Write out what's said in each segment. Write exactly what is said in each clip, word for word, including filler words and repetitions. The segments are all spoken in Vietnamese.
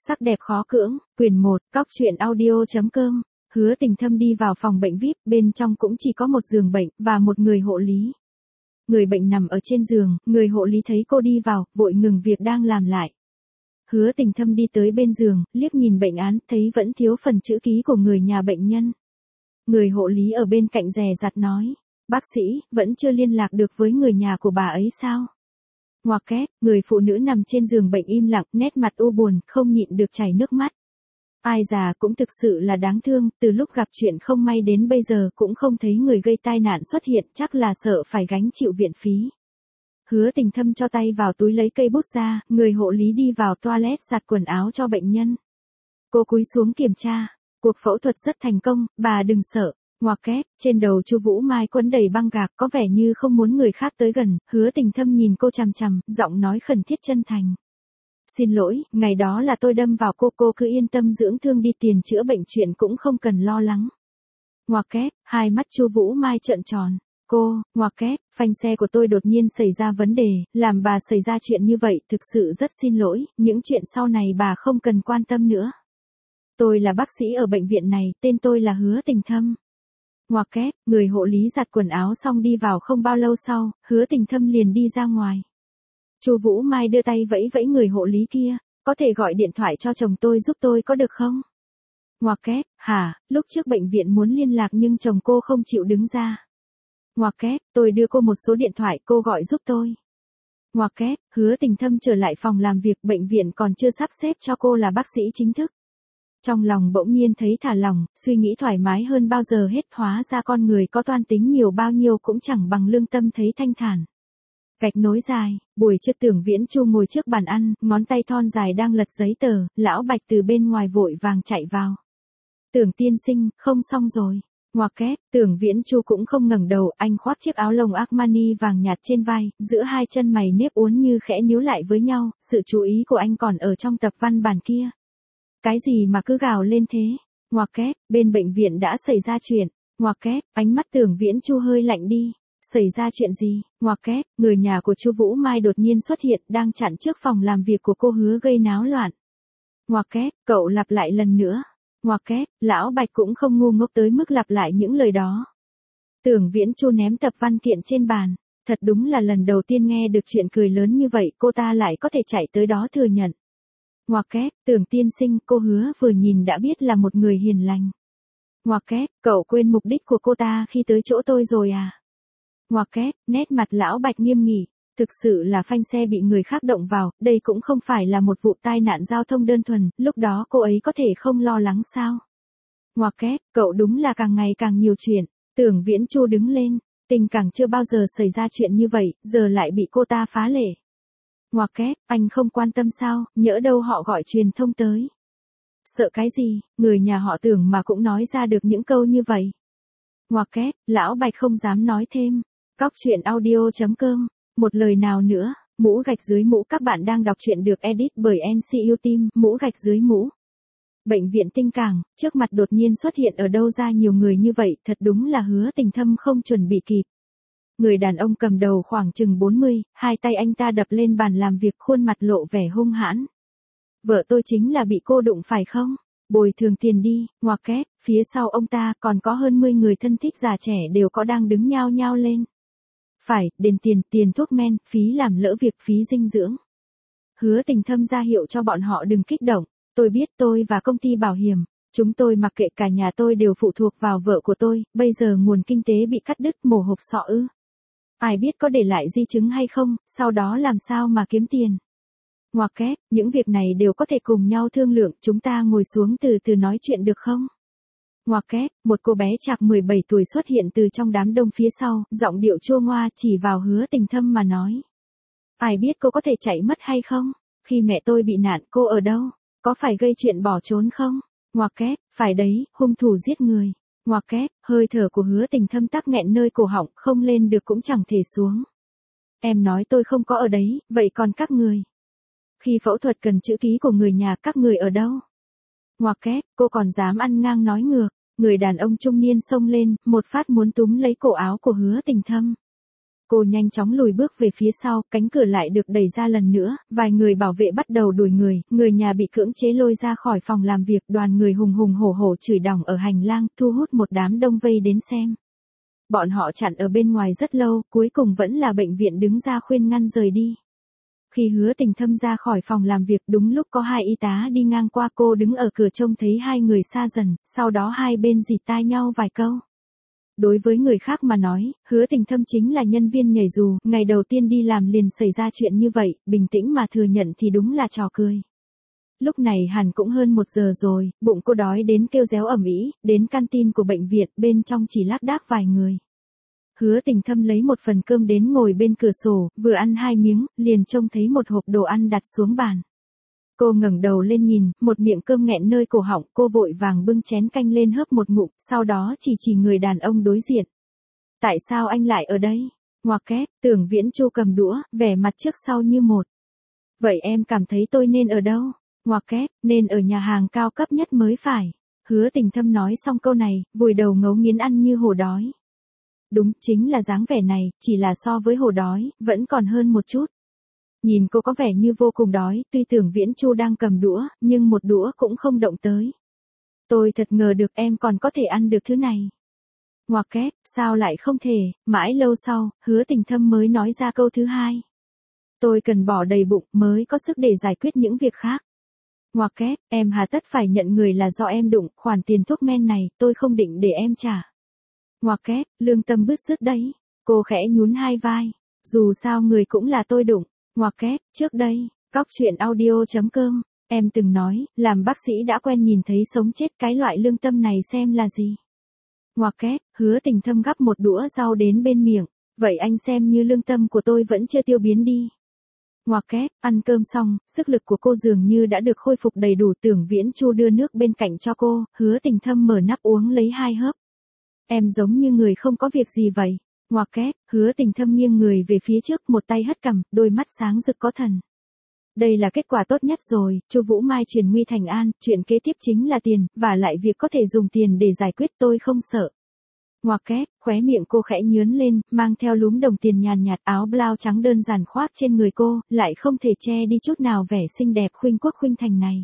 Sắc đẹp khó cưỡng, quyển một, cóc truyện audio chấm com. Hứa Tình Thâm đi vào phòng bệnh vi ai pi, bên trong cũng chỉ có một giường bệnh, và một người hộ lý. Người bệnh nằm ở trên giường, người hộ lý thấy cô đi vào, vội ngừng việc đang làm lại. Hứa Tình Thâm đi tới bên giường, liếc nhìn bệnh án, thấy vẫn thiếu phần chữ ký của người nhà bệnh nhân. Người hộ lý ở bên cạnh dè dặt nói, bác sĩ, vẫn chưa liên lạc được với người nhà của bà ấy sao? Ngoặc kép, người phụ nữ nằm trên giường bệnh im lặng, nét mặt u buồn, không nhịn được chảy nước mắt. Ai già cũng thực sự là đáng thương, từ lúc gặp chuyện không may đến bây giờ cũng không thấy người gây tai nạn xuất hiện, chắc là sợ phải gánh chịu viện phí. Hứa Tình Thâm cho tay vào túi lấy cây bút ra, người hộ lý đi vào toilet giặt quần áo cho bệnh nhân. Cô cúi xuống kiểm tra, cuộc phẫu thuật rất thành công, bà đừng sợ. Ngoặc kép, trên đầu Chu Vũ Mai quấn đầy băng gạc, có vẻ như không muốn người khác tới gần. Hứa Tình Thâm nhìn cô chằm chằm, giọng nói khẩn thiết chân thành. Xin lỗi, ngày đó là tôi đâm vào cô, cô cứ yên tâm dưỡng thương đi, tiền chữa bệnh chuyện cũng không cần lo lắng. Ngoặc kép, hai mắt Chu Vũ Mai trợn tròn. Cô, ngoặc kép, phanh xe của tôi đột nhiên xảy ra vấn đề, làm bà xảy ra chuyện như vậy, thực sự rất xin lỗi, những chuyện sau này bà không cần quan tâm nữa. Tôi là bác sĩ ở bệnh viện này, tên tôi là Hứa Tình Thâm. Ngoặc kép, người hộ lý giặt quần áo xong đi vào không bao lâu sau, Hứa Tình Thâm liền đi ra ngoài. Chu Vũ Mai đưa tay vẫy vẫy người hộ lý kia, có thể gọi điện thoại cho chồng tôi giúp tôi có được không? Ngoặc kép, hả, lúc trước bệnh viện muốn liên lạc nhưng chồng cô không chịu đứng ra. Ngoặc kép, tôi đưa cô một số điện thoại, cô gọi giúp tôi. Ngoặc kép, Hứa Tình Thâm trở lại phòng làm việc, bệnh viện còn chưa sắp xếp cho cô là bác sĩ chính thức. Trong lòng bỗng nhiên thấy thả lỏng, suy nghĩ thoải mái hơn bao giờ hết, hóa ra con người có toan tính nhiều bao nhiêu cũng chẳng bằng lương tâm thấy thanh thản. Gạch nối dài, buổi trưa Tưởng Viễn Chu ngồi trước bàn ăn, ngón tay thon dài đang lật giấy tờ, Lão Bạch từ bên ngoài vội vàng chạy vào. Tưởng tiên sinh, không xong rồi. Ngoặc kép, Tưởng Viễn Chu cũng không ngẩng đầu, anh khoác chiếc áo lông Armani vàng nhạt trên vai, giữa hai chân mày nếp uốn như khẽ níu lại với nhau, sự chú ý của anh còn ở trong tập văn bản kia. Cái gì mà cứ gào lên thế? Ngoặc kép, bên bệnh viện đã xảy ra chuyện. Ngoặc kép, ánh mắt Tưởng Viễn Chu hơi lạnh đi. Xảy ra chuyện gì? Ngoặc kép, người nhà của Chu Vũ Mai đột nhiên xuất hiện, đang chặn trước phòng làm việc của cô, Hứa, gây náo loạn. Ngoặc kép, cậu lặp lại lần nữa. Ngoặc kép, Lão Bạch cũng không ngu ngốc tới mức lặp lại những lời đó. Tưởng Viễn Chu ném tập văn kiện trên bàn. Thật đúng là lần đầu tiên nghe được chuyện cười lớn như vậy, cô ta lại có thể chạy tới đó thừa nhận. Ngoặc kép, Tưởng tiên sinh, cô Hứa vừa nhìn đã biết là một người hiền lành. Ngoặc kép, cậu quên mục đích của cô ta khi tới chỗ tôi rồi à? Ngoặc kép, nét mặt Lão Bạch nghiêm nghị, thực sự là phanh xe bị người khác động vào, đây cũng không phải là một vụ tai nạn giao thông đơn thuần, lúc đó cô ấy có thể không lo lắng sao? Ngoặc kép, cậu đúng là càng ngày càng nhiều chuyện. Tưởng Viễn Chu đứng lên, tình càng chưa bao giờ xảy ra chuyện như vậy, giờ lại bị cô ta phá lệ. Ngoặc kép, anh không quan tâm sao, nhỡ đâu họ gọi truyền thông tới. Sợ cái gì, người nhà họ Tưởng mà cũng nói ra được những câu như vậy. Ngoặc kép, Lão Bạch không dám nói thêm. Cóc truyện audio chấm com, một lời nào nữa, mũ gạch dưới mũ, các bạn đang đọc truyện được edit bởi en xê u Team, mũ gạch dưới mũ. Bệnh viện Tinh Cảng, trước mặt đột nhiên xuất hiện ở đâu ra nhiều người như vậy, thật đúng là Hứa Tình Thâm không chuẩn bị kịp. Người đàn ông cầm đầu khoảng chừng bốn mươi, hai tay anh ta đập lên bàn làm việc, khuôn mặt lộ vẻ hung hãn. Vợ tôi chính là bị cô đụng phải không? Bồi thường tiền đi. Ngoặc kép, phía sau ông ta còn có hơn mười người thân thích già trẻ đều có đang đứng nhao nhao lên. Phải, đền tiền, tiền thuốc men, phí làm lỡ việc, phí dinh dưỡng. Hứa Tình Thâm ra hiệu cho bọn họ đừng kích động. Tôi biết tôi và công ty bảo hiểm, chúng tôi mặc kệ, cả nhà tôi đều phụ thuộc vào vợ của tôi, bây giờ nguồn kinh tế bị cắt đứt, mổ hộp sọ ư. Ai biết có để lại di chứng hay không, sau đó làm sao mà kiếm tiền. Ngoặc kép, những việc này đều có thể cùng nhau thương lượng, chúng ta ngồi xuống từ từ nói chuyện được không? Ngoặc kép, một cô bé chạc mười bảy tuổi xuất hiện từ trong đám đông phía sau, giọng điệu chua ngoa chỉ vào Hứa Tình Thâm mà nói. Ai biết cô có thể chạy mất hay không? Khi mẹ tôi bị nạn, cô ở đâu? Có phải gây chuyện bỏ trốn không? Ngoặc kép, phải đấy, hung thủ giết người. Ngoặc kép, hơi thở của Hứa Tình Thâm tắc nghẹn nơi cổ họng, không lên được cũng chẳng thể xuống. Em nói tôi không có ở đấy, vậy còn các người? Khi phẫu thuật cần chữ ký của người nhà, các người ở đâu? Ngoặc kép, cô còn dám ăn ngang nói ngược. Người đàn ông trung niên xông lên, một phát muốn túm lấy cổ áo của Hứa Tình Thâm. Cô nhanh chóng lùi bước về phía sau, cánh cửa lại được đẩy ra lần nữa, vài người bảo vệ bắt đầu đuổi người, người nhà bị cưỡng chế lôi ra khỏi phòng làm việc, đoàn người hùng hùng hổ hổ chửi đỏng ở hành lang, thu hút một đám đông vây đến xem. Bọn họ chặn ở bên ngoài rất lâu, cuối cùng vẫn là bệnh viện đứng ra khuyên ngăn rời đi. Khi Hứa Tình Thâm ra khỏi phòng làm việc, đúng lúc có hai y tá đi ngang qua, cô đứng ở cửa trông thấy hai người xa dần, sau đó hai bên rịt tai nhau vài câu. Đối với người khác mà nói, Hứa Tình Thâm chính là nhân viên nhảy dù, ngày đầu tiên đi làm liền xảy ra chuyện như vậy, bình tĩnh mà thừa nhận thì đúng là trò cười. Lúc này hẳn cũng hơn một giờ rồi, bụng cô đói đến kêu réo ầm ĩ, đến canteen của bệnh viện, bên trong chỉ lác đác vài người. Hứa Tình Thâm lấy một phần cơm đến ngồi bên cửa sổ, vừa ăn hai miếng, liền trông thấy một hộp đồ ăn đặt xuống bàn. Cô ngẩng đầu lên nhìn, một miệng cơm nghẹn nơi cổ họng, cô vội vàng bưng chén canh lên hớp một ngụm, sau đó chỉ chỉ người đàn ông đối diện. Tại sao anh lại ở đây? Ngoặc kép, Tưởng Viễn Chu cầm đũa, vẻ mặt trước sau như một. Vậy em cảm thấy tôi nên ở đâu? Ngoặc kép, nên ở nhà hàng cao cấp nhất mới phải. Hứa Tình Thâm nói xong câu này, vùi đầu ngấu nghiến ăn như hổ đói. Đúng, chính là dáng vẻ này, chỉ là so với hổ đói, vẫn còn hơn một chút. Nhìn cô có vẻ như vô cùng đói, tuy Tưởng Viễn Chu đang cầm đũa, nhưng một đũa cũng không động tới. Tôi thật ngờ được em còn có thể ăn được thứ này. Ngoặc kép, sao lại không thể, mãi lâu sau, Hứa Tình Thâm mới nói ra câu thứ hai. Tôi cần bỏ đầy bụng mới có sức để giải quyết những việc khác. Ngoặc kép, em hà tất phải nhận người là do em đụng, khoản tiền thuốc men này, tôi không định để em trả. Ngoặc kép, lương tâm bứt rứt đấy. Cô khẽ nhún hai vai. Dù sao người cũng là tôi đụng. Ngoặc kép, trước đây, cóc truyện audio chấm com, em từng nói, làm bác sĩ đã quen nhìn thấy sống chết, cái loại lương tâm này xem là gì. Ngoặc kép, Hứa Tình Thâm gắp một đũa rau đến bên miệng. Vậy anh xem như lương tâm của tôi vẫn chưa tiêu biến đi. Ngoặc kép, ăn cơm xong, sức lực của cô dường như đã được khôi phục đầy đủ. Tưởng Viễn Chu đưa nước bên cạnh cho cô, Hứa Tình Thâm mở nắp uống lấy hai hớp. Em giống như người không có việc gì vậy. Ngoặc kép, Hứa Tình Thâm nghiêng người về phía trước, một tay hất cằm, đôi mắt sáng rực có thần. Đây là kết quả tốt nhất rồi, Chu Vũ Mai truyền nguy thành an, chuyện kế tiếp chính là tiền, và lại việc có thể dùng tiền để giải quyết tôi không sợ. Ngoặc kép, khóe miệng cô khẽ nhướn lên, mang theo lúm đồng tiền nhàn nhạt, áo blau trắng đơn giản khoác trên người cô, lại không thể che đi chút nào vẻ xinh đẹp khuynh quốc khuynh thành này.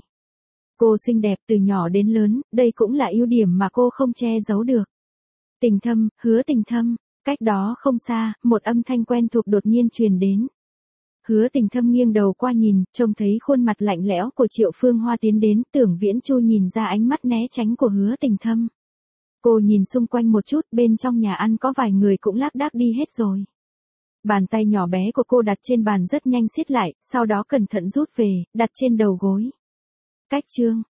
Cô xinh đẹp từ nhỏ đến lớn, đây cũng là ưu điểm mà cô không che giấu được. Tình Thâm, Hứa Tình Thâm, cách đó không xa, một âm thanh quen thuộc đột nhiên truyền đến. Hứa Tình Thâm nghiêng đầu qua nhìn, trông thấy khuôn mặt lạnh lẽo của Triệu Phương Hoa tiến đến, Tưởng Viễn Chu nhìn ra ánh mắt né tránh của Hứa Tình Thâm. Cô nhìn xung quanh một chút, bên trong nhà ăn có vài người cũng lác đác đi hết rồi. Bàn tay nhỏ bé của cô đặt trên bàn rất nhanh siết lại, sau đó cẩn thận rút về, đặt trên đầu gối. Cách chương